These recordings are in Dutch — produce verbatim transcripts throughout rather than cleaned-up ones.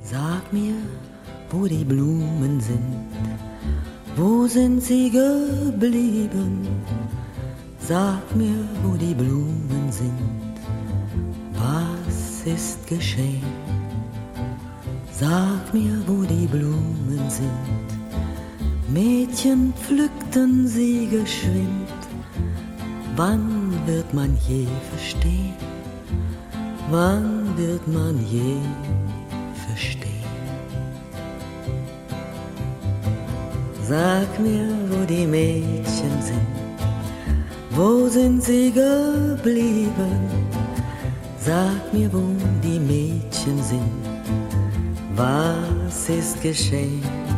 Sag mir, wo die Blumen sind, wo sind sie geblieben? Sag mir, wo die Blumen sind, was ist geschehen? Sag mir, wo die Blumen sind, Mädchen pflückten sie geschwind. Wann wird man je verstehen? Wann wird man je verstehen? Sag mir, wo die Mädchen sind, wo sind sie geblieben? Sag mir, wo die Mädchen sind, was ist geschehen?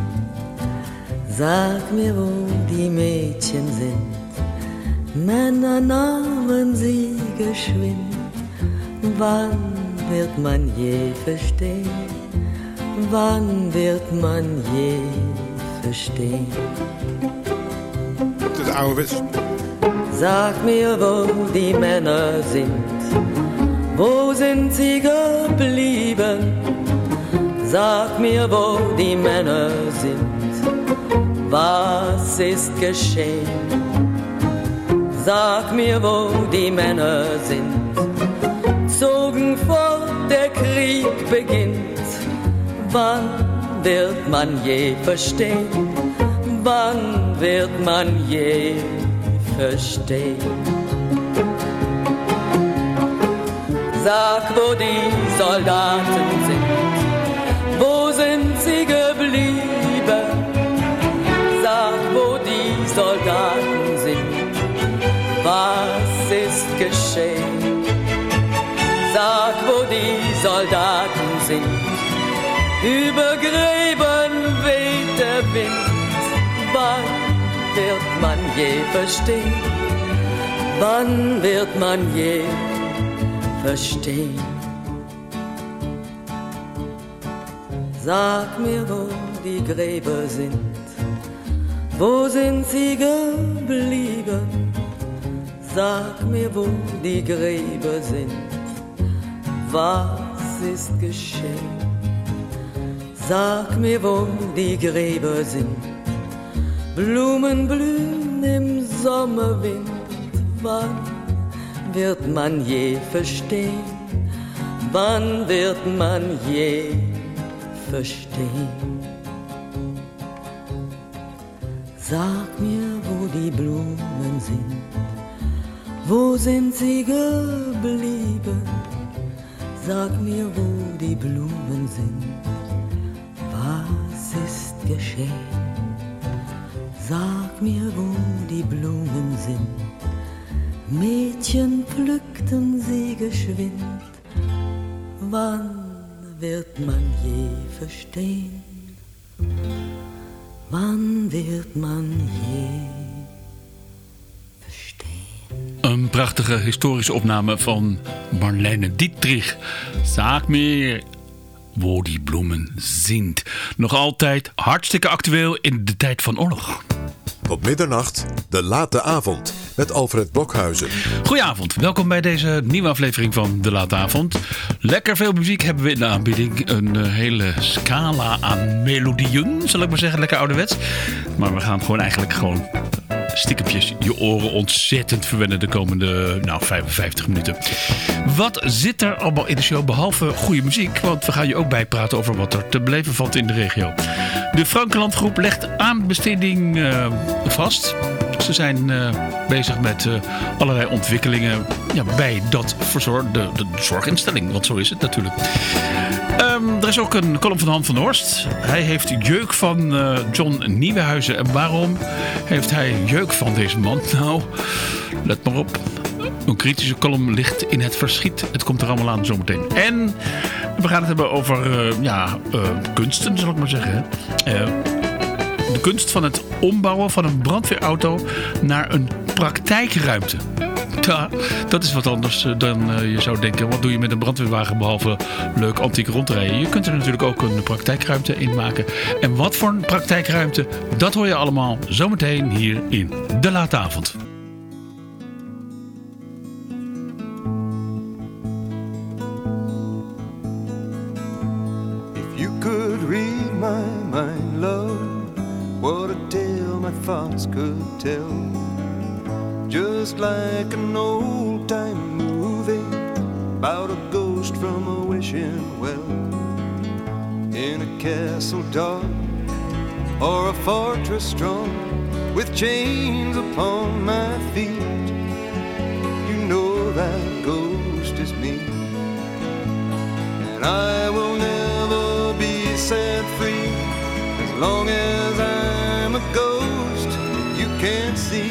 Sag mir, wo die Mädchen sind, Männer nahmen sie geschwind. Wann wird man je verstehen? Wann wird man je verstehen? Das ist ouderwets. Sag mir, wo die Männer sind, wo sind sie geblieben? Sag mir, wo die Männer sind, was ist geschehen? Sag mir, wo die Männer sind, zogen fort, der Krieg beginnt. Wann wird man je verstehen? Wann wird man je verstehen? Sag, wo die Soldaten sind, wo sind sie geblieben? Sag, wo die Soldaten sind, was ist geschehen? Sag, wo die Soldaten sind, über Gräben weht der Wind. Wann wird man je verstehen? Wann wird man je verstehen? Sag mir, wo die Gräber sind, wo sind sie geblieben? Sag mir, wo die Gräber sind, was ist geschehen? Sag mir, wo die Gräber sind, Blumen blühen im Sommerwind. Wann wird man je verstehen? Wann wird man je verstehen? Sag mir, wo die Blumen sind, wo sind sie geblieben? Sag mir, wo die Blumen sind, was ist geschehen? Sag mir, wo die Blumen sind, Mädchen pflückten sie geschwind. Wann wird man je verstehen? Wann wird man je verstehen? Een prachtige historische opname van Marlene Dietrich. Sag mir, wo die bloemen sind. Nog altijd hartstikke actueel in de tijd van oorlog. Op middernacht, de late avond, met Alfred Blokhuizen. Goedenavond, welkom bij deze nieuwe aflevering van De Late Avond. Lekker veel muziek hebben we in de aanbieding. Een uh, hele scala aan melodieën, zal ik maar zeggen. Lekker ouderwets. Maar we gaan gewoon eigenlijk gewoon stiekempjes je oren ontzettend verwennen de komende nou, vijfenvijftig minuten. Wat zit er allemaal in de show behalve goede muziek? Want we gaan je ook bijpraten over wat er te beleven valt in de regio. De Frankenland groep legt aanbesteding uh, vast. Ze zijn uh, bezig met uh, allerlei ontwikkelingen ja, bij dat verzor- de, de zorginstelling. Want zo is het natuurlijk. Um, er is ook een column van Han van Horst. Hij heeft jeuk van uh, John Nieuwenhuizen. En waarom heeft hij jeuk van deze man? Nou, let maar op. Een kritische column ligt in het verschiet. Het komt er allemaal aan zometeen. En we gaan het hebben over uh, ja, uh, kunsten, zal ik maar zeggen. Hè. Uh, de kunst van het ombouwen van een brandweerauto naar een praktijkruimte. Ja, dat is wat anders dan uh, je zou denken. Wat doe je met een brandweerwagen behalve leuk antiek rondrijden? Je kunt er natuurlijk ook een praktijkruimte in maken. En wat voor een praktijkruimte, dat hoor je allemaal zometeen hier in De Late Avond. thoughts could tell. Just like an old-time movie about a ghost from a wishing well. In a castle dark or a fortress strong, with chains upon my feet, you know that ghost is me. And I will never be set free as long as I'm a ghost you can't see.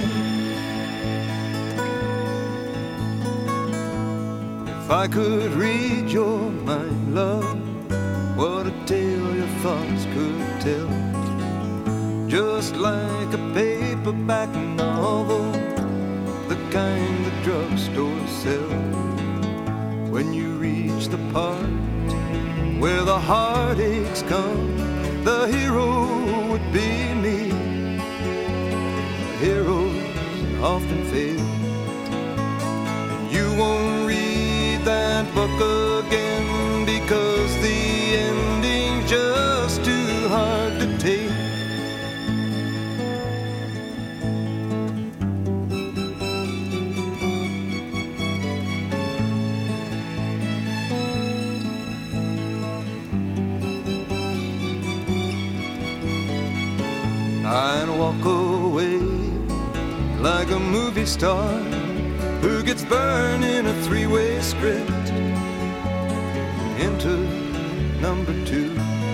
If I could read your mind, love, what a tale your thoughts could tell. Just like a paperback novel, the kind the drugstore sells. When you reach the part where the heartaches come, the hero would be me. Heroes often fail, and you won't read that book again because the ending's just too hard to take. I'd walk away like a movie star who gets burned in a three-way script into number two.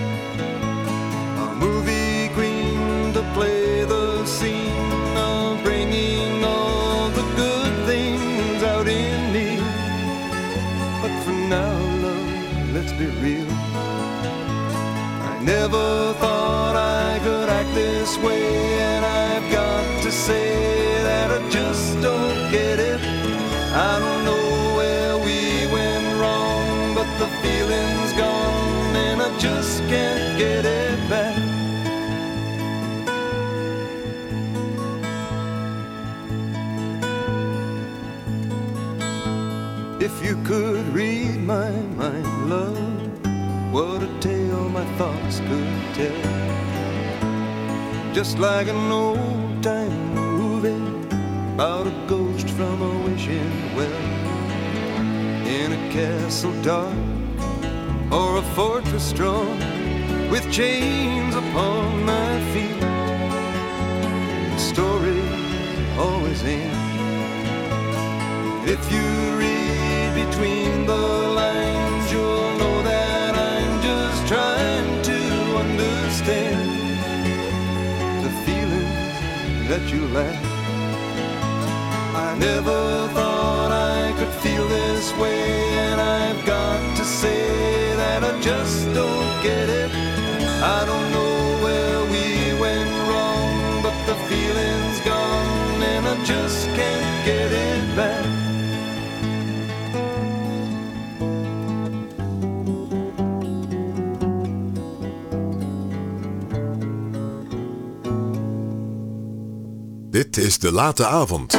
A movie queen to play the scene of bringing all the good things out in me. But for now, love, let's be real. I never thought I could act this way, and I've got to say that I just don't get it. I don't know where we went wrong, but the feeling's gone and I just can't get it back. If you could read my mind, love, what a tale my thoughts could tell. Just like an old-time movie about a ghost from a wishing well. In a castle dark or a fortress strong, with chains upon my feet, the story always ends. If you read between the lines, you'll know that I'm just trying to understand the feelings that you lack. I never thought I could feel this way, and I've got to say that I just don't get it. I don't know where we went wrong, but the feeling's gone and I just can't get it back. Dit is De Late Avond.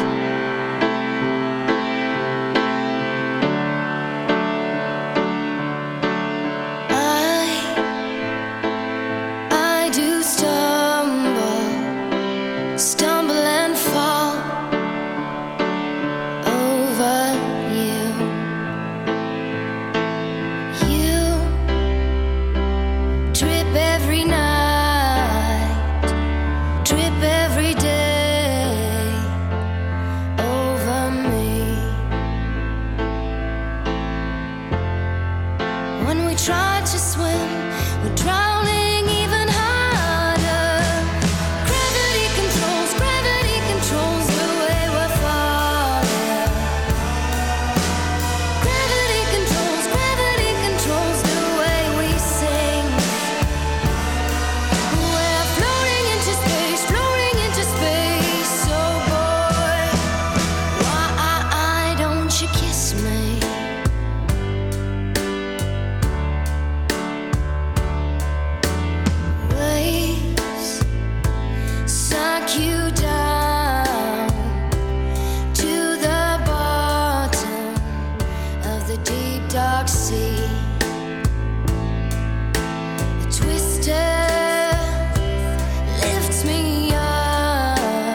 Lifts me up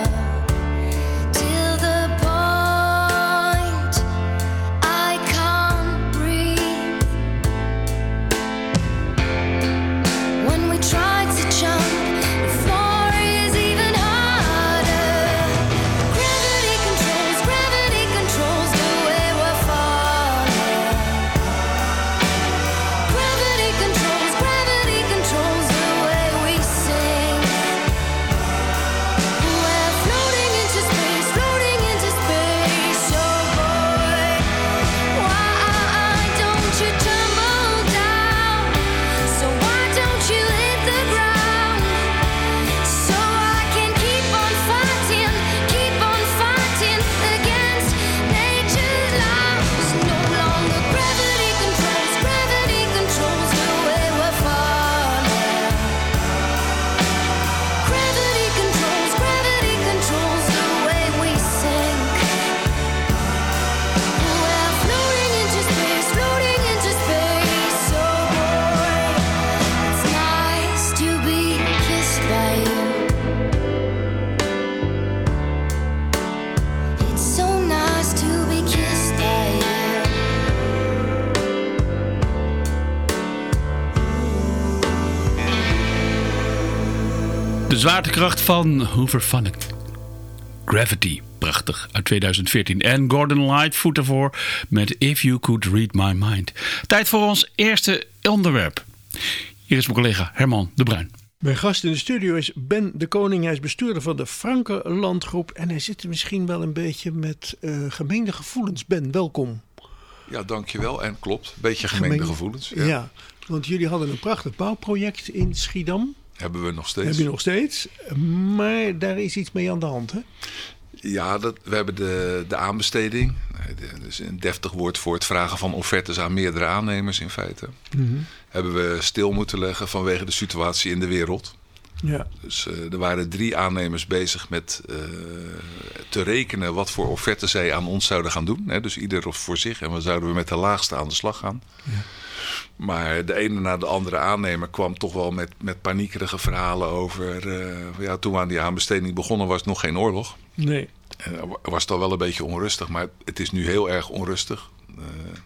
zwaartekracht van Hooverphonic. Gravity, prachtig, uit tweeduizend veertien. En Gordon Lightfoot ervoor met If You Could Read My Mind. Tijd voor ons eerste onderwerp. Hier is mijn collega Herman de Bruin. Mijn gast in de studio is Ben de Koning. Hij is bestuurder van de Franke Landgroep. En hij zit misschien wel een beetje met uh, gemeende gevoelens. Ben, welkom. Ja, dankjewel. En klopt, een beetje gemeende Gemeen... gevoelens. Ja. ja, want jullie hadden een prachtig bouwproject in Schiedam. Hebben we nog steeds. Heb je nog steeds. Maar daar is iets mee aan de hand, hè? Ja, dat, we hebben de, de aanbesteding. Dat is een deftig woord voor het vragen van offertes aan meerdere aannemers in feite. Mm-hmm. Hebben we stil moeten leggen vanwege de situatie in de wereld. Ja. Dus uh, er waren drie aannemers bezig met uh, te rekenen wat voor offertes zij aan ons zouden gaan doen. Hè? Dus ieder voor zich. En dan zouden we met de laagste aan de slag gaan. Ja. Maar de ene na de andere aannemer kwam toch wel met, met paniekerige verhalen over... Uh, ja, toen we aan die aanbesteding begonnen was het nog geen oorlog. Nee. En was het al wel een beetje onrustig, maar het is nu heel erg onrustig. Uh,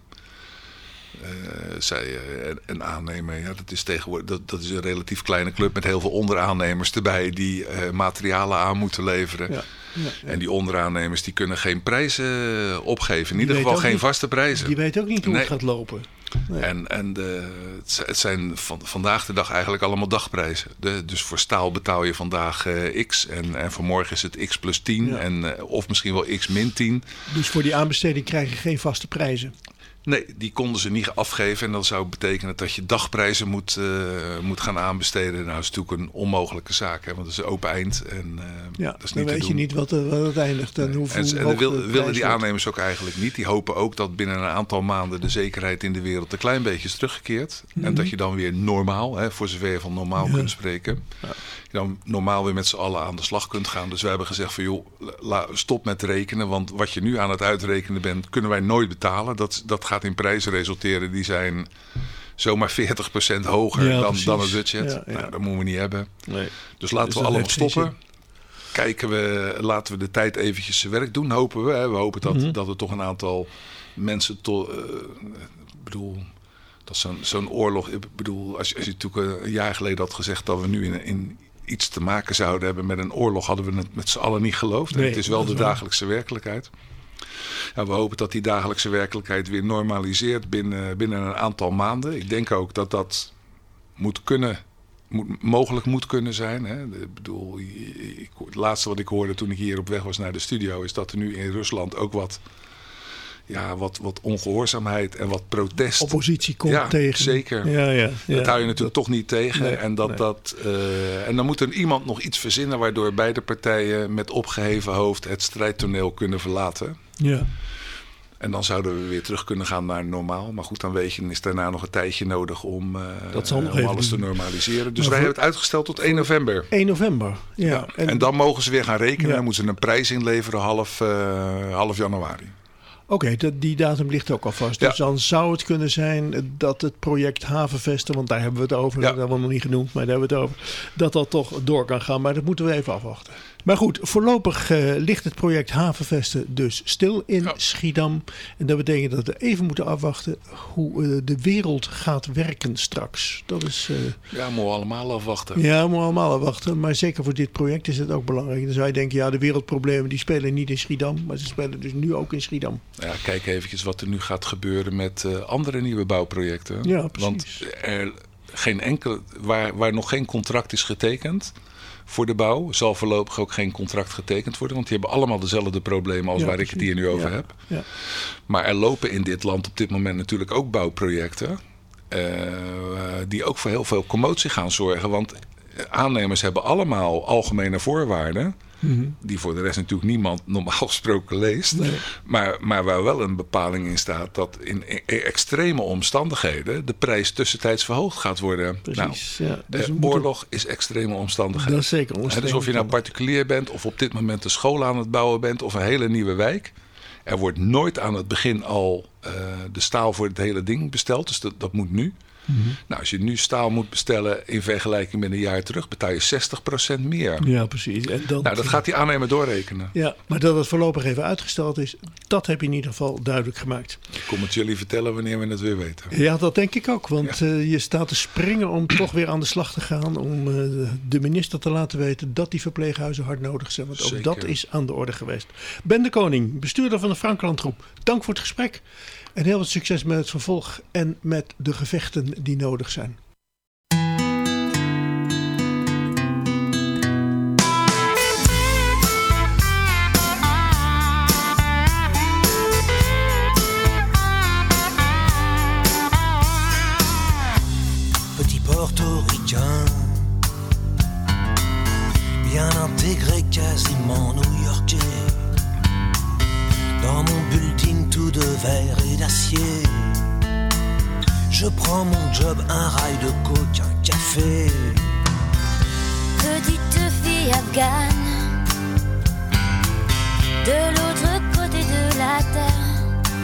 uh, zij, uh, een aannemer, ja, dat is tegenwoordig dat, dat is een relatief kleine club met heel veel onderaannemers erbij die uh, materialen aan moeten leveren. Ja. Ja, ja. En die onderaannemers die kunnen geen prijzen opgeven. In ieder geval geen niet, vaste prijzen. Die weet ook niet hoe nee. het gaat lopen. Nee. En, en de, het zijn van, vandaag de dag eigenlijk allemaal dagprijzen. De, dus voor staal betaal je vandaag uh, X. En, en voor morgen is het X plus tien. Ja. En, uh, of misschien wel X min tien. Dus voor die aanbesteding krijg je geen vaste prijzen? Nee, die konden ze niet afgeven. En dat zou betekenen dat je dagprijzen moet, uh, moet gaan aanbesteden. Nou, dat is natuurlijk een onmogelijke zaak. Hè, want het is open eind. En, uh, ja, dat is dan niet weet je niet wat, wat het eindigt. En, nee. hoeveel, en, en dat wil, willen die aannemers ook eigenlijk niet. Die hopen ook dat binnen een aantal maanden de zekerheid in de wereld een klein beetje is teruggekeerd. Mm-hmm. En dat je dan weer normaal, hè, voor zover je van normaal ja. kunt spreken... Ja. je dan normaal weer met z'n allen aan de slag kunt gaan. Dus we hebben gezegd van joh, la, stop met rekenen. Want wat je nu aan het uitrekenen bent, kunnen wij nooit betalen. Dat, dat gaat in prijzen resulteren. Die zijn zomaar veertig procent hoger ja, dan, dan het budget. Ja, ja. Nou, dat moeten we niet hebben. Nee. Dus laten dus we allemaal stoppen. Kijken we, laten we de tijd eventjes zijn werk doen, hopen we. Hè. We hopen dat, mm-hmm. dat er toch een aantal mensen... To, uh, ik bedoel... Dat zo'n, zo'n oorlog... Ik bedoel, als je, als je natuurlijk een jaar geleden had gezegd... dat we nu in, in iets te maken zouden hebben met een oorlog... hadden we het met z'n allen niet geloofd. Nee, het is wel de dagelijkse werkelijkheid. Ja, we hopen dat die dagelijkse werkelijkheid weer normaliseert binnen, binnen een aantal maanden. Ik denk ook dat dat moet kunnen... Moet, mogelijk moet kunnen zijn. Hè. Ik bedoel, ik, het laatste wat ik hoorde toen ik hier op weg was naar de studio... is dat er nu in Rusland ook wat... Ja, wat, wat ongehoorzaamheid en wat protest. Oppositie komt ja, tegen. Zeker. Ja, ja, ja. Dat hou je natuurlijk dat, toch niet tegen. Nee, en, dat, nee. dat, uh, en dan moet er iemand nog iets verzinnen... waardoor beide partijen met opgeheven hoofd het strijdtoneel kunnen verlaten. Ja. En dan zouden we weer terug kunnen gaan naar normaal. Maar goed, dan weet je, dan is daarna nog een tijdje nodig om, uh, dat zal nog om even alles doen. te normaliseren. Dus maar wij voor... hebben het uitgesteld tot één november. één november, ja. ja. En... en dan mogen ze weer gaan rekenen. Ja. Dan moeten ze een prijs inleveren half, uh, half januari. Oké, okay, die datum ligt ook al vast. Ja. Dus dan zou het kunnen zijn dat het project Havenvesten... want daar hebben we het over, ja. dat hebben we nog niet genoemd... maar daar hebben we het over, dat dat toch door kan gaan. Maar dat moeten we even afwachten. Maar goed, voorlopig uh, ligt het project Havenvesten dus stil in ja. Schiedam. En dat betekent dat we even moeten afwachten... hoe uh, de wereld gaat werken straks. Dat is... Uh, ja, moeten we allemaal afwachten. Ja, moeten we allemaal afwachten. Maar zeker voor dit project is het ook belangrijk. Dan zou je denken, ja, de wereldproblemen die spelen niet in Schiedam... maar ze spelen dus nu ook in Schiedam. Ja, kijk eventjes wat er nu gaat gebeuren met uh, andere nieuwe bouwprojecten. Ja, precies. Want er geen enkel, waar, waar nog geen contract is getekend voor de bouw, zal voorlopig ook geen contract getekend worden. Want die hebben allemaal dezelfde problemen als ja, waar precies. ik het hier nu over ja. heb. Ja. Maar er lopen in dit land op dit moment natuurlijk ook bouwprojecten... Uh, die ook voor heel veel commotie gaan zorgen. Want aannemers hebben allemaal algemene voorwaarden... Mm-hmm. Die voor de rest natuurlijk niemand normaal gesproken leest. Nee. Maar, maar waar wel een bepaling in staat dat in extreme omstandigheden de prijs tussentijds verhoogd gaat worden. Precies, nou, ja. Dus eh, oorlog is extreme omstandigheden. Dat is zeker omstandigheden. Dus of je nou particulier bent of op dit moment een school aan het bouwen bent of een hele nieuwe wijk. Er wordt nooit aan het begin al uh, de staal voor het hele ding besteld. Dus dat, dat moet nu. Mm-hmm. Nou, als je nu staal moet bestellen in vergelijking met een jaar terug, betaal je zestig procent meer. Ja, precies. En dat, nou, dat gaat die aannemer doorrekenen. Ja, maar dat het voorlopig even uitgesteld is, dat heb je in ieder geval duidelijk gemaakt. Ik kom het jullie vertellen wanneer we het weer weten. Ja, dat denk ik ook. Want ja. uh, je staat te springen om toch weer aan de slag te gaan. Om uh, de minister te laten weten dat die verpleeghuizen hard nodig zijn. Want ook Zeker. dat is aan de orde geweest. Ben de Koning, bestuurder van de Franklandgroep. Dank voor het gesprek. En heel veel succes met het vervolg en met de gevechten die nodig zijn. Petit portoricain, bien intégré, quasiment new-yorkais. Dans mon bulletin tout de verre et d'acier, je prends mon job, un rail de coke, un café. Petite fille afghane, de l'autre côté de la terre.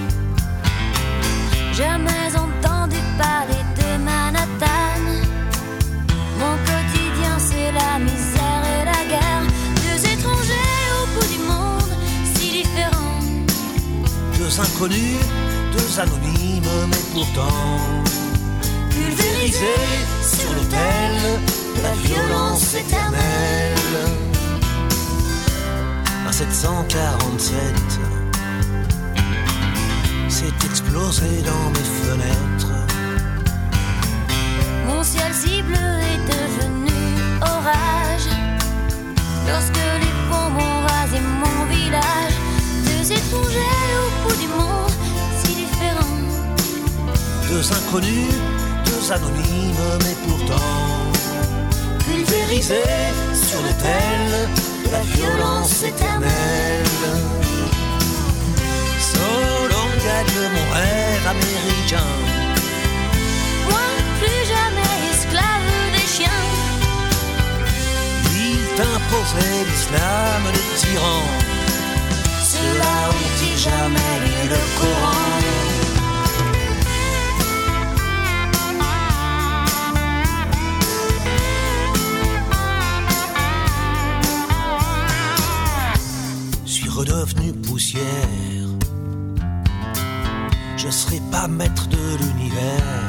Jamais entendu parler de Manhattan. Mon quotidien c'est la misère et la guerre. Deux étrangers au bout du monde, si différents. Deux inconnus, deux anonymes, mais pourtant pulvérisés sur l'autel de la violence éternelle. Un sept cent quarante-sept s'est explosé dans mes fenêtres. Mon ciel si bleu est devenu orage lorsque les bombes ont rasé mon village. Deux étrangers au bout du monde, si différents. Deux inconnus, deux anonymes, mais pourtant pulvérisés sur l'autel de la violence éternelle. So long adieu mon rêve américain. Moi, plus jamais esclave des chiens. Il t'imposait l'islam des tyrans. Ceux-là ont-ils jamais lu le Coran? Suis redevenu poussière. Je serai pas maître de l'univers.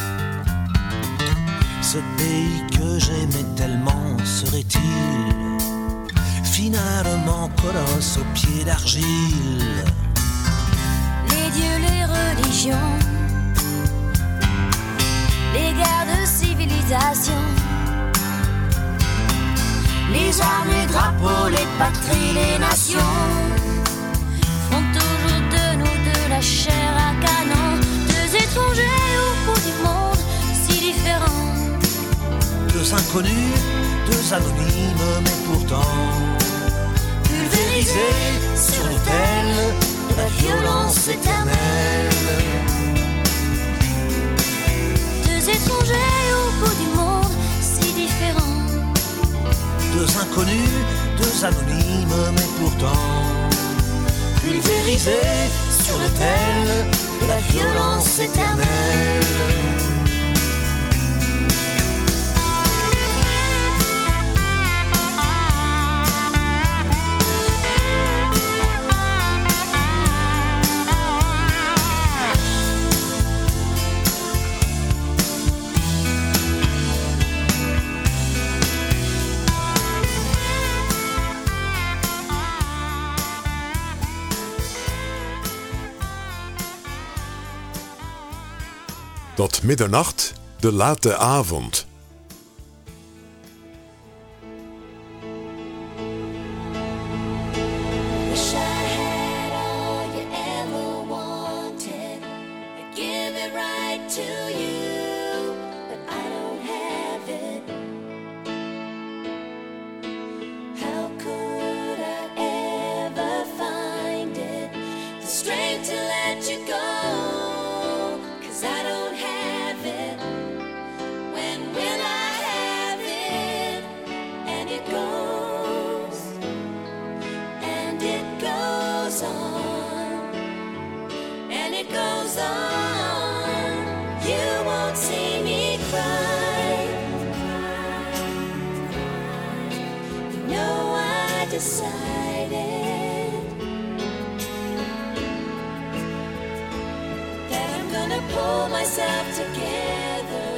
Ce pays que j'aimais tellement serait-il finalement colosse aux pieds d'argile? Les dieux, les religions, les guerres de civilisation, les armes, les drapeaux, les patries, les nations font toujours de nous de la chair à canon. Deux étrangers au bout du monde, si différents. Deux inconnus, deux anonymes, mais pourtant pulvérisés sur l'autel de la violence éternelle. Deux étrangers au bout du monde, si différents. Deux inconnus, deux anonymes, mais pourtant pulvérisés sur l'autel de la violence éternelle. Tot middernacht, de late avond. Wish I had all you ever wanted. I'd give it right to you, but I don't have it. How could I ever find it? The strength to let you go, 'cause I don't have it. When will I have it? And it goes, and it goes on, and it goes on. You won't pull myself together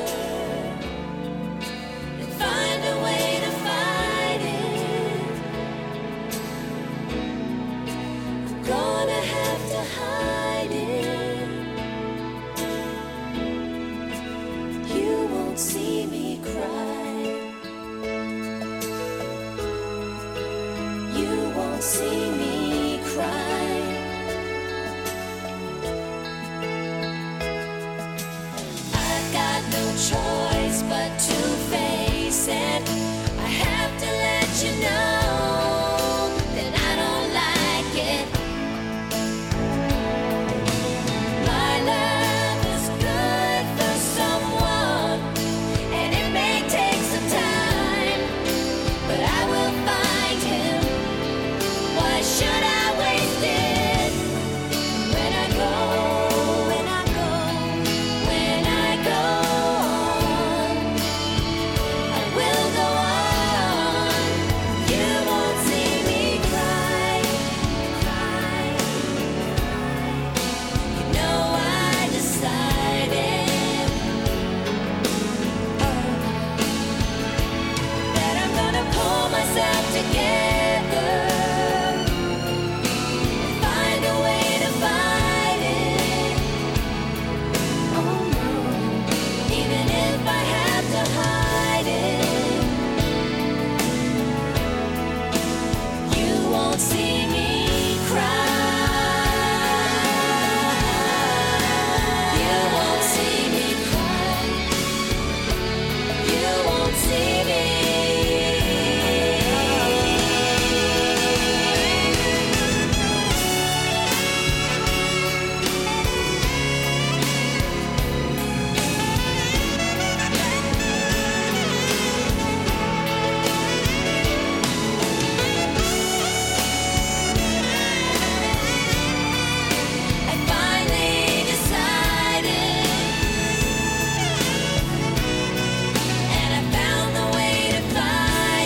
and find a way to fight it. I'm gonna have to hide it. You won't see me cry. You won't see me cry. I've got no choice but to face it. I have to let you know that I don't like it. My love is good for someone, and it may take some time, but I will find him. Why should I waste it? When I go, when I go, when I go on, I will go on. You won't see me cry, cry. You know I decided, oh, that I'm gonna pull myself together, find a way to fight it. Oh no, even if I have to hide it, you won't see me cry. You won't see me cry. You won't see me. I finally decided, and I found the way to fight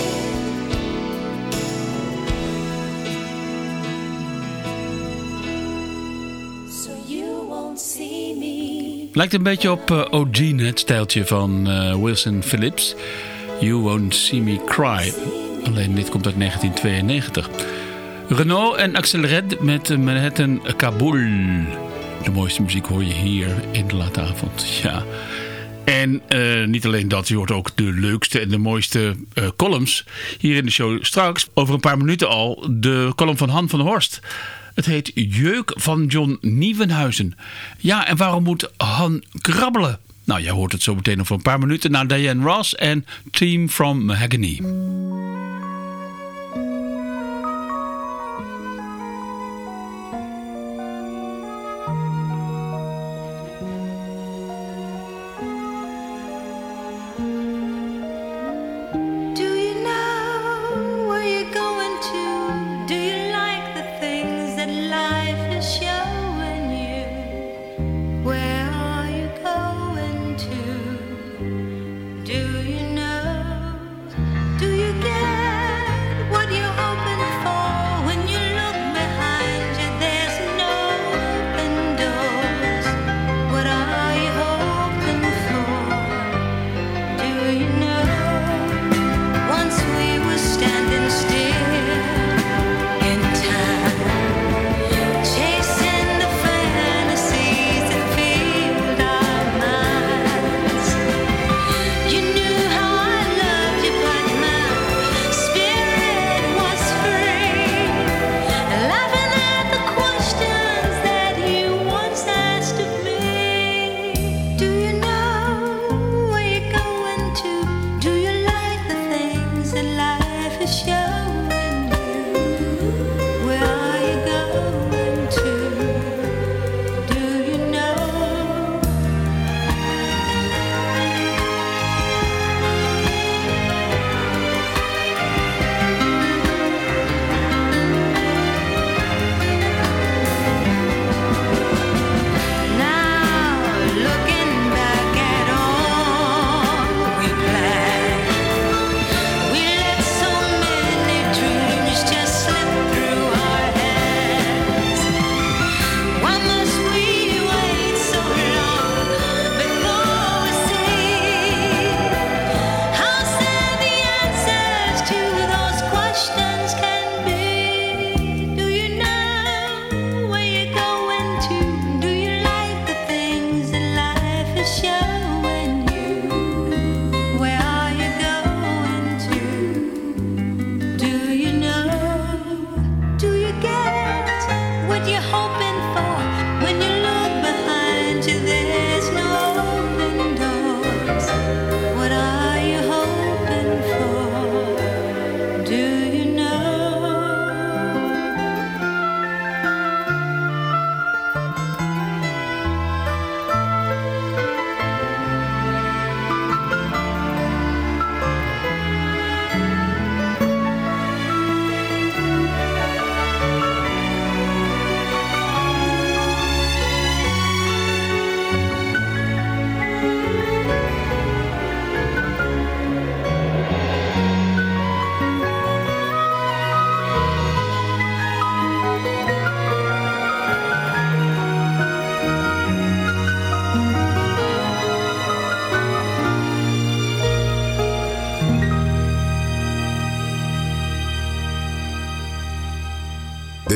it. So you won't see me. Lijkt een beetje op uh, O'Gene, het stijltje van uh, Wilson Phillips. You Won't See Me Cry. Alleen dit komt uit negentien tweeënnegentig. Renaud en Axel Red met Manhattan Kabul. De mooiste muziek hoor je hier in de late avond. Ja. En uh, niet alleen dat, je hoort ook de leukste en de mooiste uh, columns hier in de show. Straks, over een paar minuten al, de column van Han van der Horst. Het heet Jeuk van John Nieuwenhuizen. Ja, en waarom moet Han krabbelen? Nou, jij hoort het zo meteen over een paar minuten naar Diane Ross en Team from Mahogany. Do you know where you're going to? Do you like the things that life is showing you? Where are you going to? Do you know? Do you get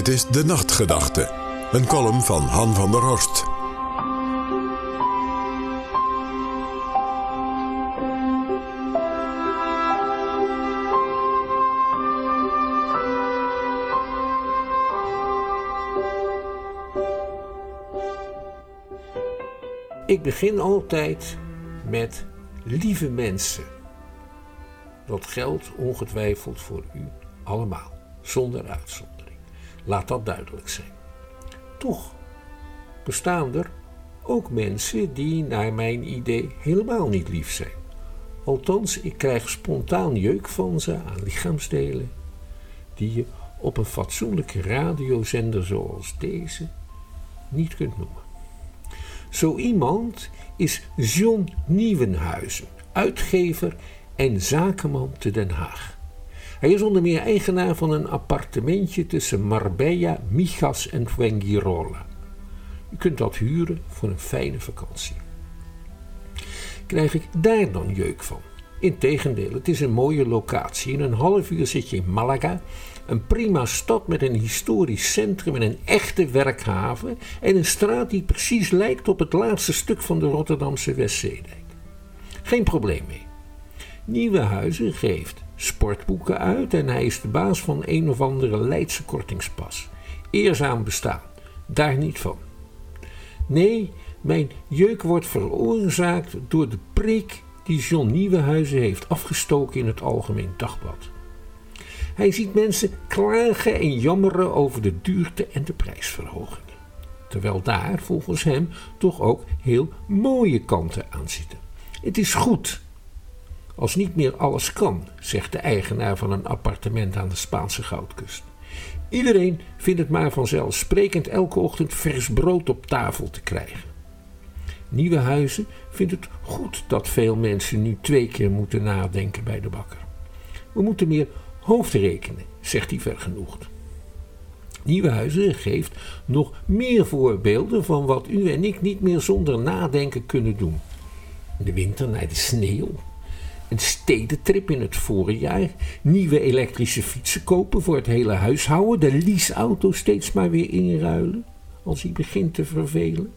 Dit is De Nachtgedachte, een column van Han van der Horst. Ik begin altijd met lieve mensen. Dat geldt ongetwijfeld voor u allemaal, zonder uitzondering. Laat dat duidelijk zijn. Toch bestaan er ook mensen die naar mijn idee helemaal niet lief zijn. Althans, ik krijg spontaan jeuk van ze aan lichaamsdelen die je op een fatsoenlijke radiozender zoals deze niet kunt noemen. Zo iemand is John Nieuwenhuizen, uitgever en zakenman te Den Haag. Hij is onder meer eigenaar van een appartementje tussen Marbella, Mijas en Fuengirola. U kunt dat huren voor een fijne vakantie. Krijg ik daar dan jeuk van? Integendeel, het is een mooie locatie. In een half uur zit je in Malaga, een prima stad met een historisch centrum en een echte werkhaven en een straat die precies lijkt op het laatste stuk van de Rotterdamse Westzeedijk. Geen probleem mee. Nieuwenhuizen geeft sportboeken uit en hij is de baas van een of andere Leidse kortingspas. Eerzaam bestaan, daar niet van. Nee, mijn jeuk wordt veroorzaakt door de preek die John Nieuwenhuizen heeft afgestoken in het Algemeen Dagblad. Hij ziet mensen klagen en jammeren over de duurte en de prijsverhogingen. Terwijl daar volgens hem toch ook heel mooie kanten aan zitten. Het is goed als niet meer alles kan, zegt de eigenaar van een appartement aan de Spaanse Goudkust. Iedereen vindt het maar vanzelfsprekend elke ochtend vers brood op tafel te krijgen. Nieuwenhuizen vindt het goed dat veel mensen nu twee keer moeten nadenken bij de bakker. We moeten meer hoofdrekenen, zegt hij vergenoegd. Nieuwenhuizen geeft nog meer voorbeelden van wat u en ik niet meer zonder nadenken kunnen doen. In de winter naar de sneeuw, een stedentrip in het voorjaar, nieuwe elektrische fietsen kopen voor het hele huishouden, de leaseauto steeds maar weer inruilen als hij begint te vervelen.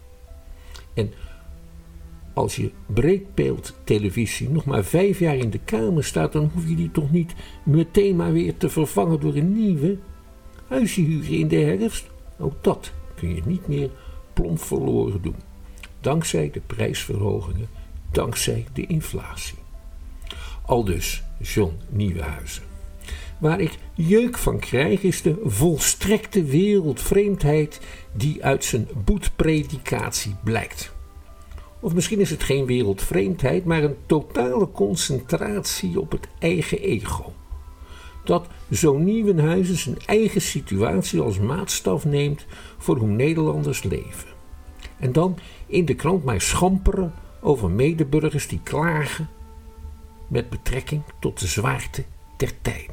En als je breedbeeldtelevisie nog maar vijf jaar in de kamer staat, dan hoef je die toch niet meteen maar weer te vervangen door een nieuwe. Huisje huren in de herfst, ook dat kun je niet meer plomp verloren doen. Dankzij de prijsverhogingen, dankzij de inflatie. Aldus John Nieuwenhuizen. Waar ik jeuk van krijg is de volstrekte wereldvreemdheid die uit zijn boetpredikatie blijkt. Of misschien is het geen wereldvreemdheid, maar een totale concentratie op het eigen ego. Dat zo'n Nieuwenhuizen zijn eigen situatie als maatstaf neemt voor hoe Nederlanders leven. En dan in de krant maar schamperen over medeburgers die klagen met betrekking tot de zwaarte der tijden.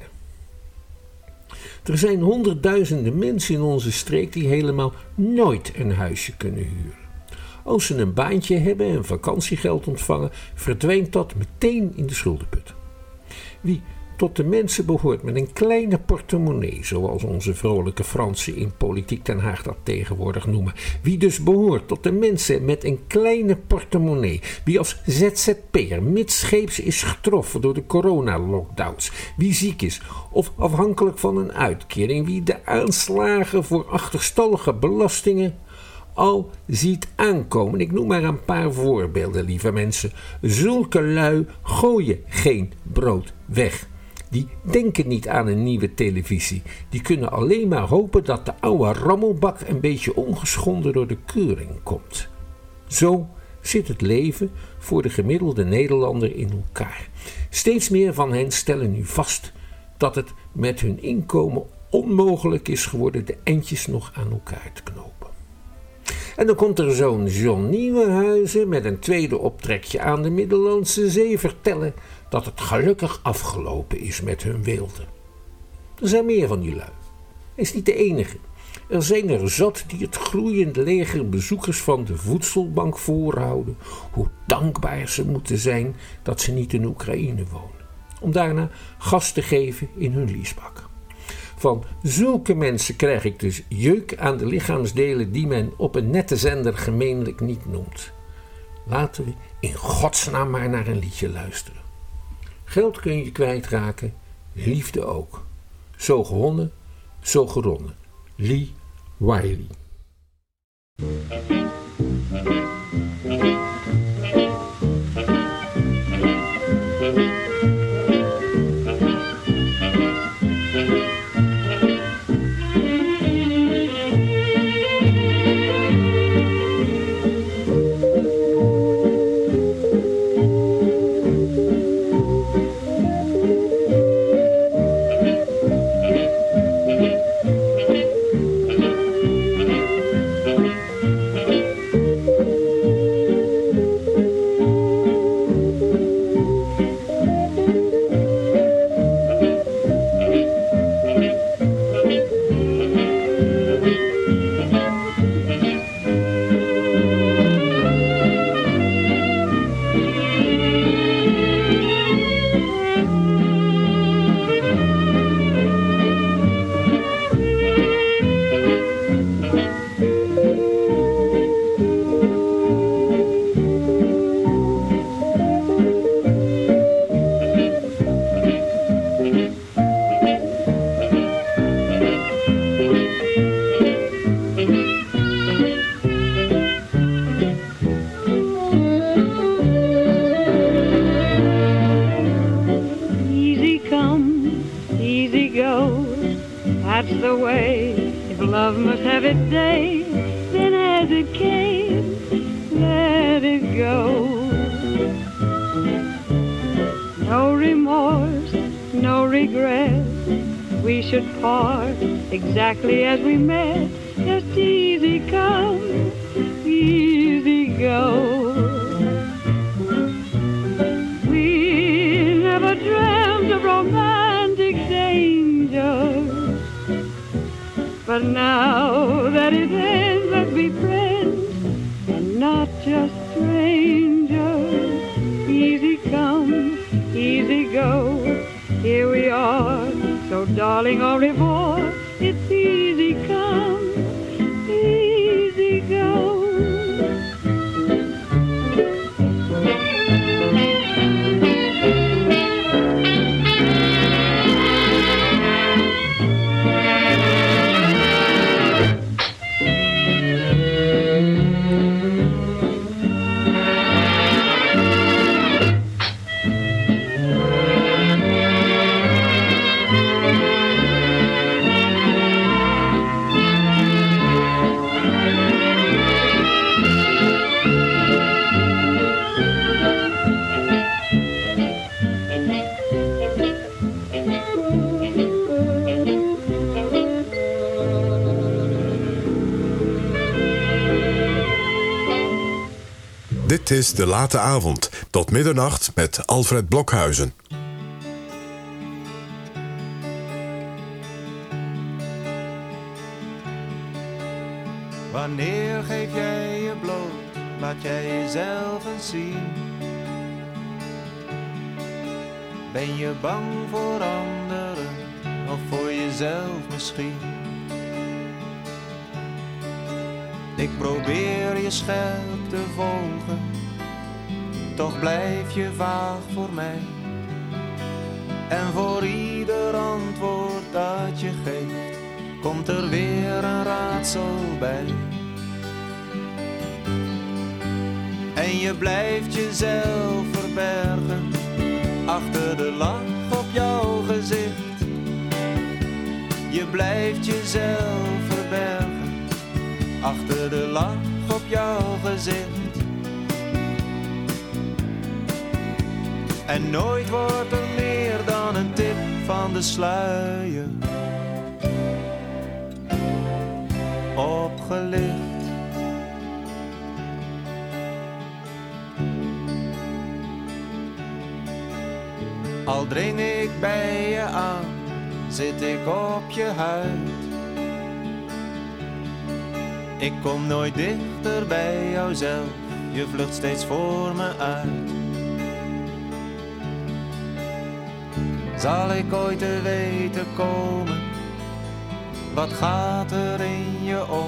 Er zijn honderdduizenden mensen in onze streek die helemaal nooit een huisje kunnen huren. Als ze een baantje hebben en vakantiegeld ontvangen, verdwijnt dat meteen in de schuldenput. Wie tot de mensen behoort met een kleine portemonnee, zoals onze vrolijke Fransen in Politiek Den Haag dat tegenwoordig noemen. Wie dus behoort tot de mensen met een kleine portemonnee, wie als Z Z P'er midscheeps is getroffen door de coronalockdowns, wie ziek is of afhankelijk van een uitkering, wie de aanslagen voor achterstallige belastingen al ziet aankomen. Ik noem maar een paar voorbeelden, lieve mensen. Zulke lui gooien geen brood weg. Die denken niet aan een nieuwe televisie. Die kunnen alleen maar hopen dat de oude rammelbak een beetje ongeschonden door de keuring komt. Zo zit het leven voor de gemiddelde Nederlander in elkaar. Steeds meer van hen stellen nu vast dat het met hun inkomen onmogelijk is geworden de eindjes nog aan elkaar te knopen. En dan komt er zo'n John Nieuwenhuizen met een tweede optrekje aan de Middellandse Zee vertellen dat het gelukkig afgelopen is met hun weelde. Er zijn meer van die lui. Hij is niet de enige. Er zijn er zat die het groeiend leger bezoekers van de voedselbank voorhouden hoe dankbaar ze moeten zijn dat ze niet in Oekraïne wonen, om daarna gas te geven in hun leasebak. Van zulke mensen krijg ik dus jeuk aan de lichaamsdelen die men op een nette zender gemeenlijk niet noemt. Laten we in godsnaam maar naar een liedje luisteren. Geld kun je kwijtraken, liefde ook. Zo gewonnen, zo geronnen. Lee Wiley. That's the way. If love must have its day, then as it came, let it go. No remorse, no regret. We should part exactly as we met. Just easy come, easy go. We never dreamt of romantic danger. But now that it ends, let's be friends and not just strangers. Easy come, easy go. Here we are, so darling, au revoir. It's easy come, easy go. Dit is De Late Avond, tot middernacht met Alfred Blokhuizen. Wanneer geef jij je bloot, laat jij jezelf eens zien. Ben je bang voor anderen, of voor jezelf misschien? Ik probeer je scherp te volgen, toch blijf je vaag voor mij. En voor ieder antwoord dat je geeft, komt er weer een raadsel bij. En je blijft jezelf verbergen, achter de lach op jouw gezicht. Je blijft jezelf verbergen, achter de lach op jouw gezicht. En nooit wordt er meer dan een tip van de sluier opgelicht. Al dring ik bij je aan, zit ik op je huid. Ik kom nooit dichter bij jouzelf, je vlucht steeds voor me uit. Zal ik ooit te weten komen wat gaat er in je om?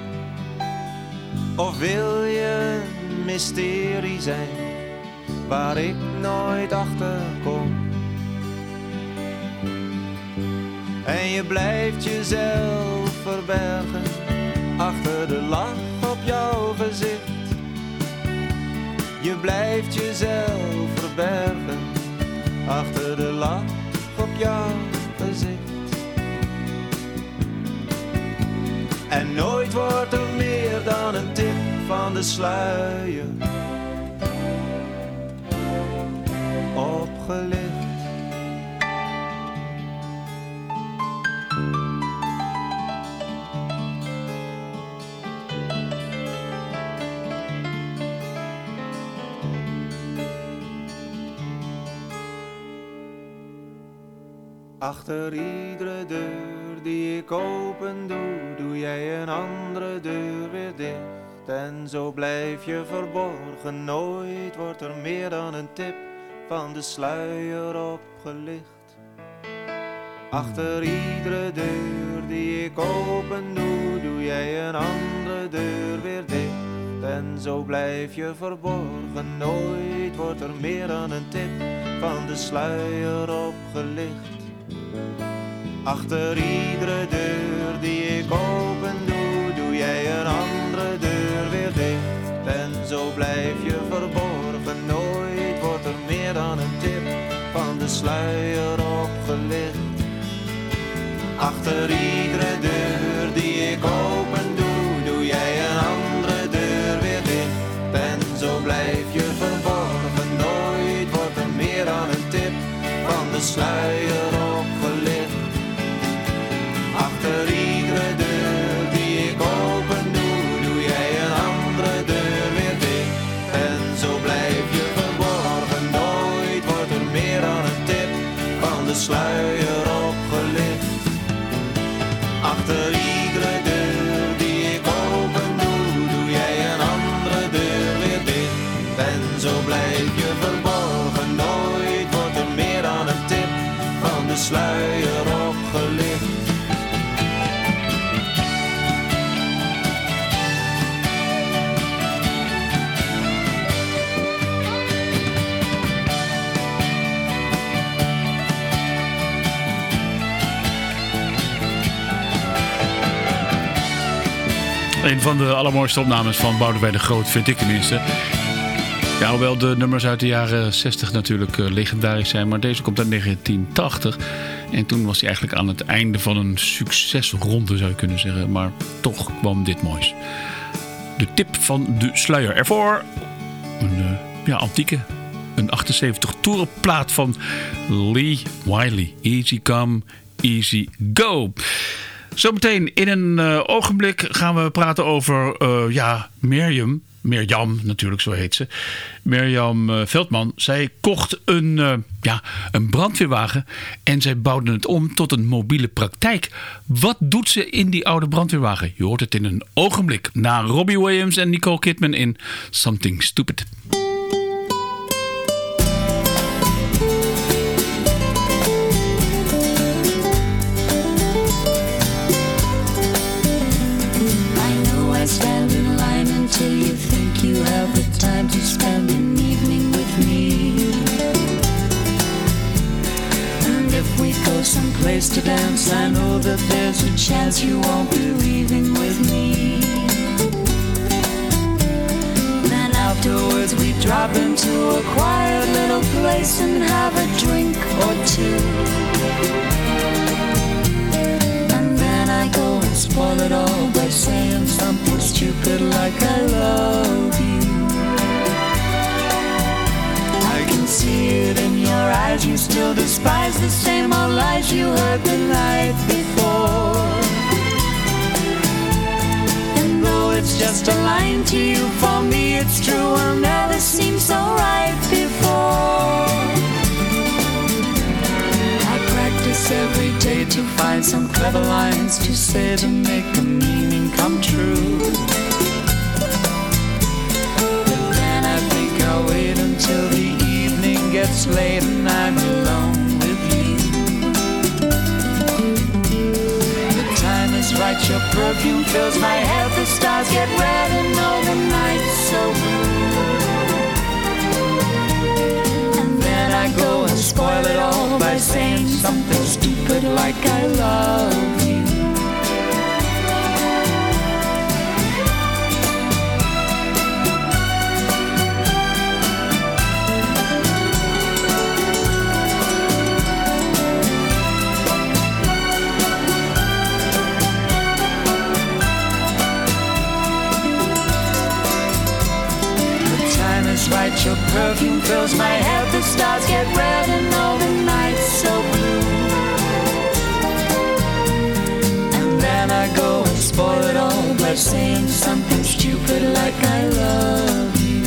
Of wil je een mysterie zijn, waar ik nooit achter kom? En je blijft jezelf verbergen, achter de lach op jouw gezicht. Je blijft jezelf verbergen, achter de lach op jouw gezicht. En nooit wordt er meer dan een tip van de sluier opgelicht. Achter iedere deur die ik open doe, doe jij een andere deur weer dicht. En zo blijf je verborgen, nooit wordt er meer dan een tip van de sluier opgelicht. Achter iedere deur die ik open doe, doe jij een andere deur weer dicht. En zo blijf je verborgen, nooit wordt er meer dan een tip van de sluier opgelicht. Achter iedere deur die ik open doe, doe jij een andere deur weer dicht. En zo blijf je verborgen, nooit wordt er meer dan een tip van de sluier opgelicht. Achter iedere deur die ik open doe, doe jij een andere deur weer dicht. En zo blijf je verborgen, nooit wordt er meer dan een tip van de sluier opgelicht. Achter iedere deur die ik open doe, doe jij een andere deur weer dicht. En zo blijf je verborgen, nooit wordt er meer dan een tip van de sluier opgelicht. Achter iedere deur die ik open doe, doe jij een andere deur weer dicht. En zo blijf je verborgen, nooit wordt er meer dan een tip van de sluier opgelicht. Een van de allermooiste opnames van Boudewijn de Groot, vind ik tenminste. Ja, hoewel de nummers uit de jaren zestig natuurlijk uh, legendarisch zijn. Maar deze komt uit negentien tachtig. En toen was hij eigenlijk aan het einde van een succesronde, zou je kunnen zeggen. Maar toch kwam dit moois. De tip van de sluier. Ervoor een uh, ja, antieke, een achtenzeventig toerenplaat van Lee Wiley. Easy come, easy go. Zometeen in een uh, ogenblik gaan we praten over uh, ja, Mirjam. Mirjam natuurlijk, zo heet ze. Mirjam uh, Veldman. Zij kocht een, uh, ja, een brandweerwagen en zij bouwde het om tot een mobiele praktijk. Wat doet ze in die oude brandweerwagen? Je hoort het in een ogenblik na Robbie Williams en Nicole Kidman in Something Stupid. Stand in line until you think you have the time to spend an evening with me. And if we go someplace to dance, I know that there's a chance you won't be leaving with me. Then afterwards we drop into a quiet little place and have a drink or two. I go and spoil it all by saying something stupid like I love you. I can see it in your eyes, you still despise the same old lies you heard the night before. And though it's just a line to you, for me it's true, will never seem so right before. Every day to find some clever lines to say to make the meaning come true. But then I think I'll wait until the evening gets late and I'm alone with you. The time your perfume fills my head. The stars get red and all the nights so blue. And then I go and spoil it all by saying something stupid like I love you. Right, your perfume fills my head. The stars get red and all the nights so blue. And then I go and spoil it all by saying something stupid like I love you.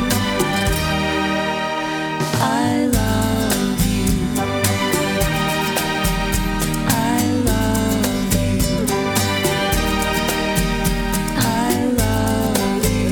I love you. I love you. I love you.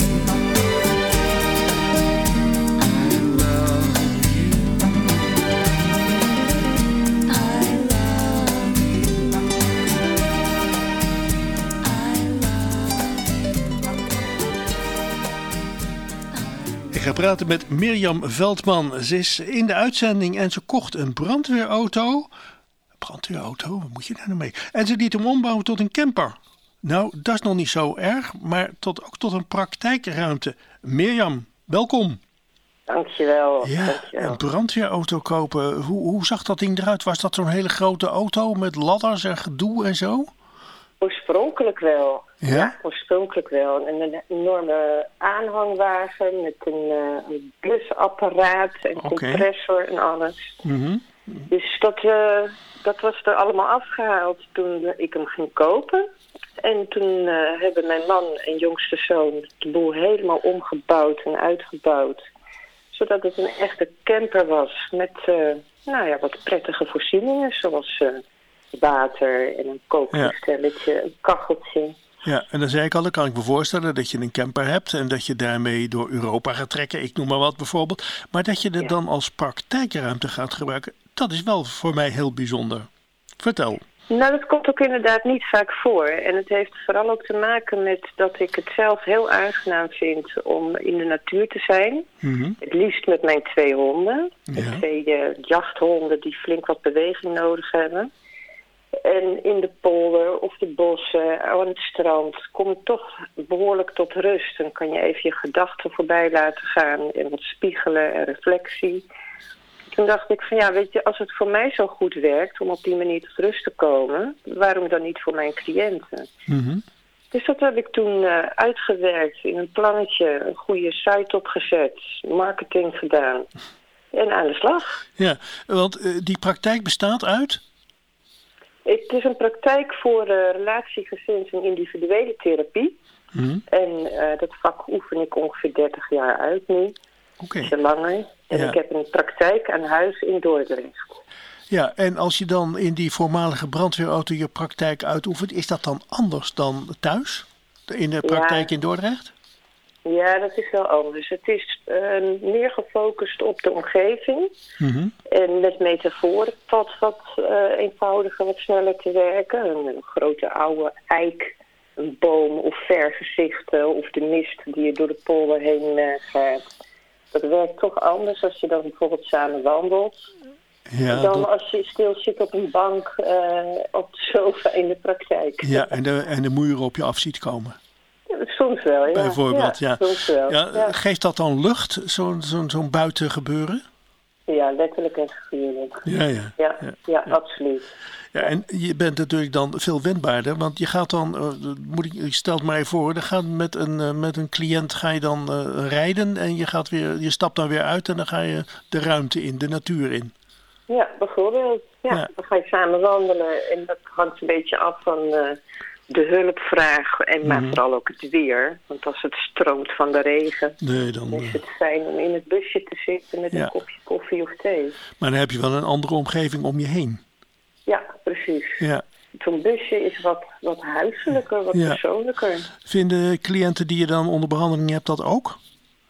Ik ga praten met Mirjam Veldman. Ze is in de uitzending en ze kocht een brandweerauto. Brandweerauto, wat moet je daar nou mee? En ze liet hem ombouwen tot een camper. Nou, dat is nog niet zo erg, maar tot, ook tot een praktijkruimte. Mirjam, welkom. Dankjewel. Ja, Dankjewel. Een brandweerauto kopen. Hoe, hoe zag dat ding eruit? Was dat zo'n hele grote auto met ladders en gedoe en zo? Oorspronkelijk wel. Ja? Ja, oorspronkelijk wel. En een enorme aanhangwagen met een, uh, een blusapparaat en Oké. compressor en alles. Mm-hmm. Dus dat, uh, dat was er allemaal afgehaald toen uh, ik hem ging kopen. En toen uh, hebben mijn man en jongste zoon de boel helemaal omgebouwd en uitgebouwd. Zodat het een echte camper was met uh, nou ja, wat prettige voorzieningen zoals uh, water en een kooktoestelletje, ja. Een kacheltje. Ja, en dan zei ik al, dan kan ik me voorstellen dat je een camper hebt en dat je daarmee door Europa gaat trekken, ik noem maar wat bijvoorbeeld. Maar dat je het Ja. dan als praktijkruimte gaat gebruiken, dat is wel voor mij heel bijzonder. Vertel. Nou, dat komt ook inderdaad niet vaak voor. En het heeft vooral ook te maken met dat ik het zelf heel aangenaam vind om in de natuur te zijn. Mm-hmm. Het liefst met mijn twee honden. Ja. Met twee uh, jachthonden die flink wat beweging nodig hebben. En in de polder of de bossen, aan het strand, kom ik toch behoorlijk tot rust. Dan kan je even je gedachten voorbij laten gaan en wat spiegelen en reflectie. Toen dacht ik van ja, weet je, als het voor mij zo goed werkt om op die manier tot rust te komen, waarom dan niet voor mijn cliënten? Mm-hmm. Dus dat heb ik toen uh, uitgewerkt in een plannetje, een goede site opgezet, marketing gedaan en aan de slag. Ja, want uh, die praktijk bestaat uit? Het is een praktijk voor uh, relatie, gezins- en individuele therapie. Mm-hmm. En uh, dat vak oefen ik ongeveer dertig jaar uit nu. Oké. Okay. Ietsje langer. En Ja. ik heb een praktijk aan huis in Dordrecht. Ja, en als je dan in die voormalige brandweerauto je praktijk uitoefent, is dat dan anders dan thuis? In de praktijk Ja. in Dordrecht? Ja, dat is wel anders. Het is uh, meer gefocust op de omgeving. Mm-hmm. En met metaforen wat, wat uh, eenvoudiger, wat sneller te werken. Een, een grote oude eik, een boom of vergezichten of de mist die je door de polder heen uh, gaat. Dat werkt toch anders als je dan bijvoorbeeld samen wandelt. Ja, dan dat- als je stil zit op een bank uh, op de sofa in de praktijk. ja en, de, en de muren op je af ziet komen. Ja, soms wel, ja. Bijvoorbeeld, ja. Soms wel. Ja, Ja, geeft dat dan lucht, zo'n zo'n zo'n buitengebeuren? ja, letterlijk en figuurlijk. Ja, ja. Ja, ja, absoluut. Ja, en je bent natuurlijk dan veel wendbaarder, want je gaat dan, uh, moet ik, ik stel het maar even voor, dan gaat met een, uh, met een cliënt ga je dan uh, rijden en je, gaat weer, je stapt dan weer uit en dan ga je de ruimte in, de natuur in. Ja, bijvoorbeeld. Ja, Ja. Dan ga je samen wandelen en dat hangt een beetje af van uh, de hulpvraag en maar Mhm. vooral ook het weer. Want als het stroomt van de regen, Nee, dan, dan is uh, het fijn om in het busje te zitten met Ja. een kopje koffie of thee. maar dan heb je wel een andere omgeving om je heen. Ja, precies. Ja. Zo'n busje is wat, wat huiselijker, wat Ja. persoonlijker. Vinden cliënten die je dan onder behandeling hebt dat ook?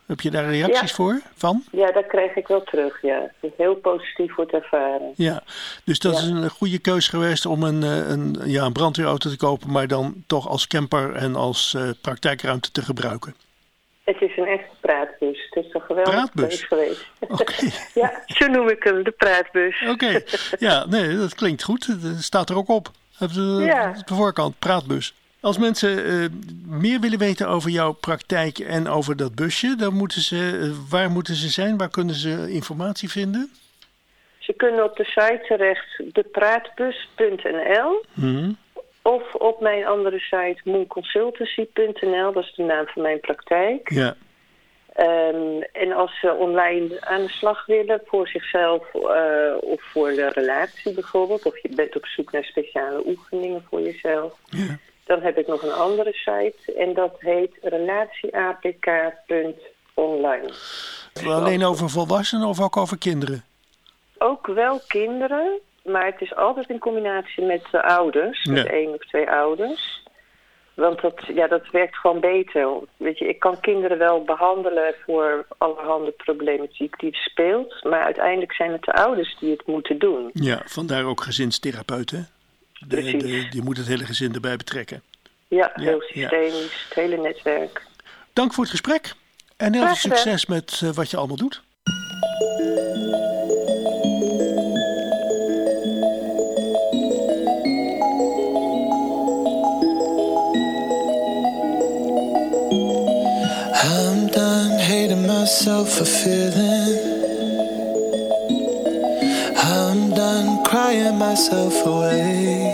Heb je daar reacties Ja. voor van? Ja, dat krijg ik wel terug, ja. Dat heel positief wordt ervaren. Ja, dus dat Ja. is een goede keus geweest om een, eh, een, ja, een brandweerauto te kopen, maar dan toch als camper en als uh, praktijkruimte te gebruiken. Het is een echte praatbus. Het is een geweldige Praatbus? keus geweest. Oké. Ja, zo noem ik hem, de praatbus. Oké, okay. Ja, nee, dat klinkt goed. Het staat er ook op. Op de, Ja. op de voorkant, praatbus. Als mensen uh, meer willen weten over jouw praktijk en over dat busje, dan moeten ze, uh, waar moeten ze zijn? Waar kunnen ze informatie vinden? Ze kunnen op de site terecht, de praatbus punt n l. Mm-hmm. Of op mijn andere site, moonconsultancy punt n l. Dat is de naam van mijn praktijk. Ja. Um, en als ze online aan de slag willen voor zichzelf uh, of voor de relatie bijvoorbeeld, of je bent op zoek naar speciale oefeningen voor jezelf, ja. Dan heb ik nog een andere site en dat heet relatieapk punt online. Alleen over volwassenen of ook over kinderen? Ook wel kinderen, maar het is altijd in combinatie met de ouders, ja. met één of twee ouders. Want dat, ja, dat werkt gewoon beter. Weet je, ik kan kinderen wel behandelen voor allerhande problematiek die speelt. Maar uiteindelijk zijn het de ouders die het moeten doen. Ja, vandaar ook gezinstherapeuten. De, de, die moet het hele gezin erbij betrekken. Ja, ja heel systemisch. Ja. Het hele netwerk. Dank voor het gesprek. En heel veel succes met uh, wat je allemaal doet. I'm done hating myself for feeling. I'm done crying myself away.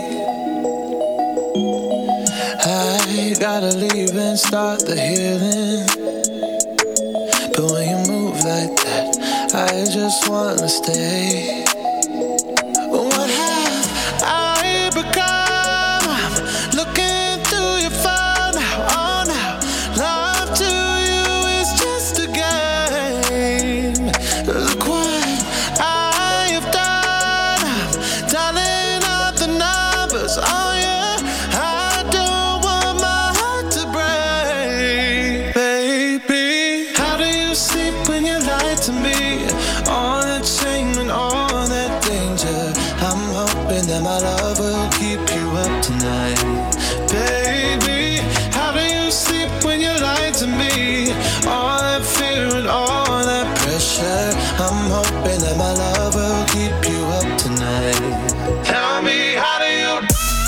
I gotta leave and start the healing. But when you move like that, I just wanna stay. What have I become? I'm looking through your phone now, oh now. Love to you is just a game. Look what I have done. I'm dialing up the numbers, oh yeah. I don't want my heart to break. Baby, how do you sleep when you lie to me? All that shame and all that danger. I'm hoping that my love will keep you up tonight. Baby, how do you sleep when you lie to me? All that fear and all that pressure. I'm hoping that my love will keep you up tonight. Tell me, how do you?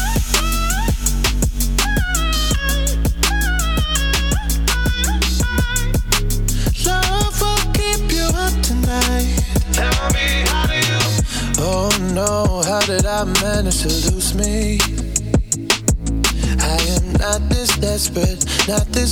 Love will keep you up tonight. Tell me, how do you? Oh no, how did I manage to lose me? I am not this desperate, not this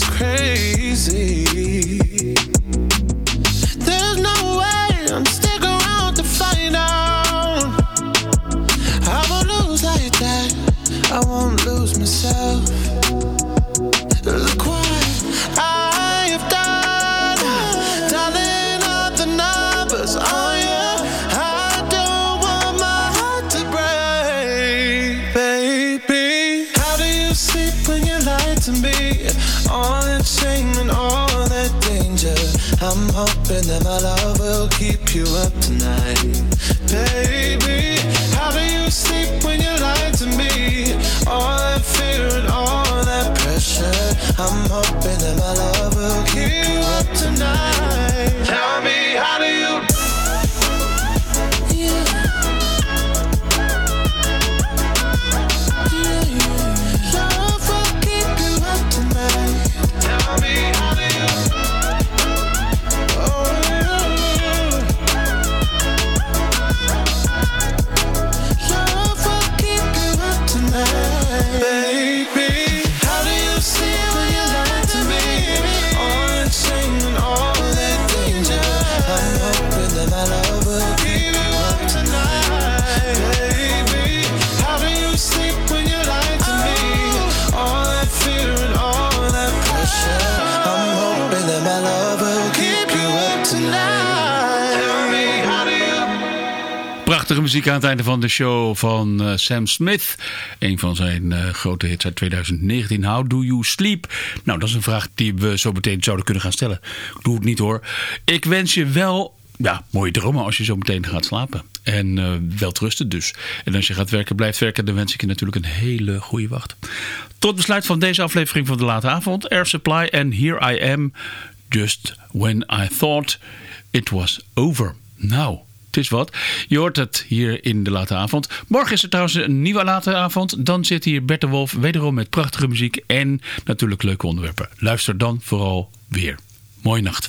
crazy. There's no way I'm stick around to find out. I won't lose like that, I won't lose myself. Look what I have done, dialing up the numbers, oh yeah. I don't want my heart to break. Baby, how do you sleep when you lie to me? All that shame and all that danger. I'm hoping that my love will keep you up tonight. Baby, how do you sleep when you lie to me? All that fear and all that pressure. I'm hoping that my love will keep you up tonight. Tell me, how do you? Yeah. Yeah, yeah. Love will keep you up tonight. Tell me, how do you? Oh, yeah. Love will keep you up tonight. Baby, how do you sleep when you lie to me? All that shame and all that danger. Prachtige muziek aan het einde van de show van uh, Sam Smith. Een van zijn uh, grote hits uit twintig negentien. How do you sleep? Nou, dat is een vraag die we zo meteen zouden kunnen gaan stellen. Ik doe het niet hoor. Ik wens je wel ja, mooie dromen als je zo meteen gaat slapen. En uh, wel rusten dus. En als je gaat werken, blijft werken, dan wens ik je natuurlijk een hele goede wacht. Tot besluit van deze aflevering van de Late Avond. Air Supply en Here I Am. Just when I thought it was over. Nou, het is wat. Je hoort het hier in de Late Avond. Morgen is er trouwens een nieuwe Late Avond. Dan zit hier Bert de Wolf wederom met prachtige muziek en natuurlijk leuke onderwerpen. Luister dan vooral weer. Mooie nacht.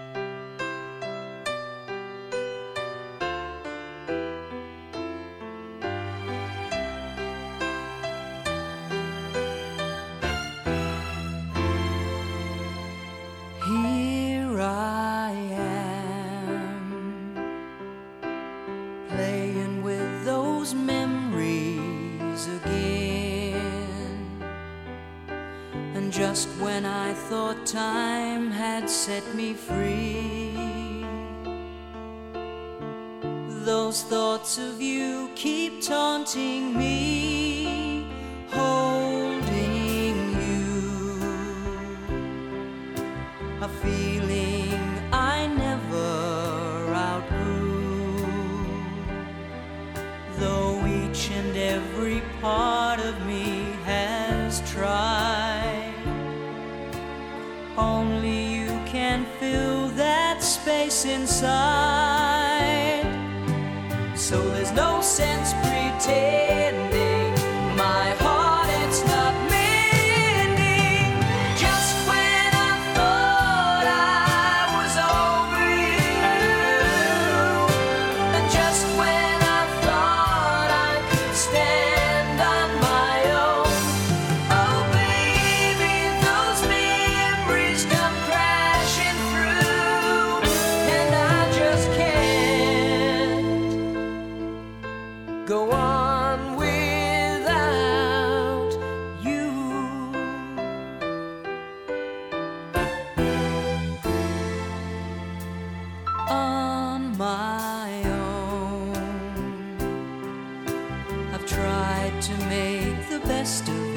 Just when I thought time had set me free, those thoughts of you keep taunting me, holding you, a feeling I never outgrew, though each and every part of me has tried. Only you can fill that space inside. So there's no sense pretending my heart it's not mending. Just when I thought I was over you, and just when I thought I could stand on my own, oh baby, those memories come crashing through, and I just can't go on without you. On my own, I've tried to make the best of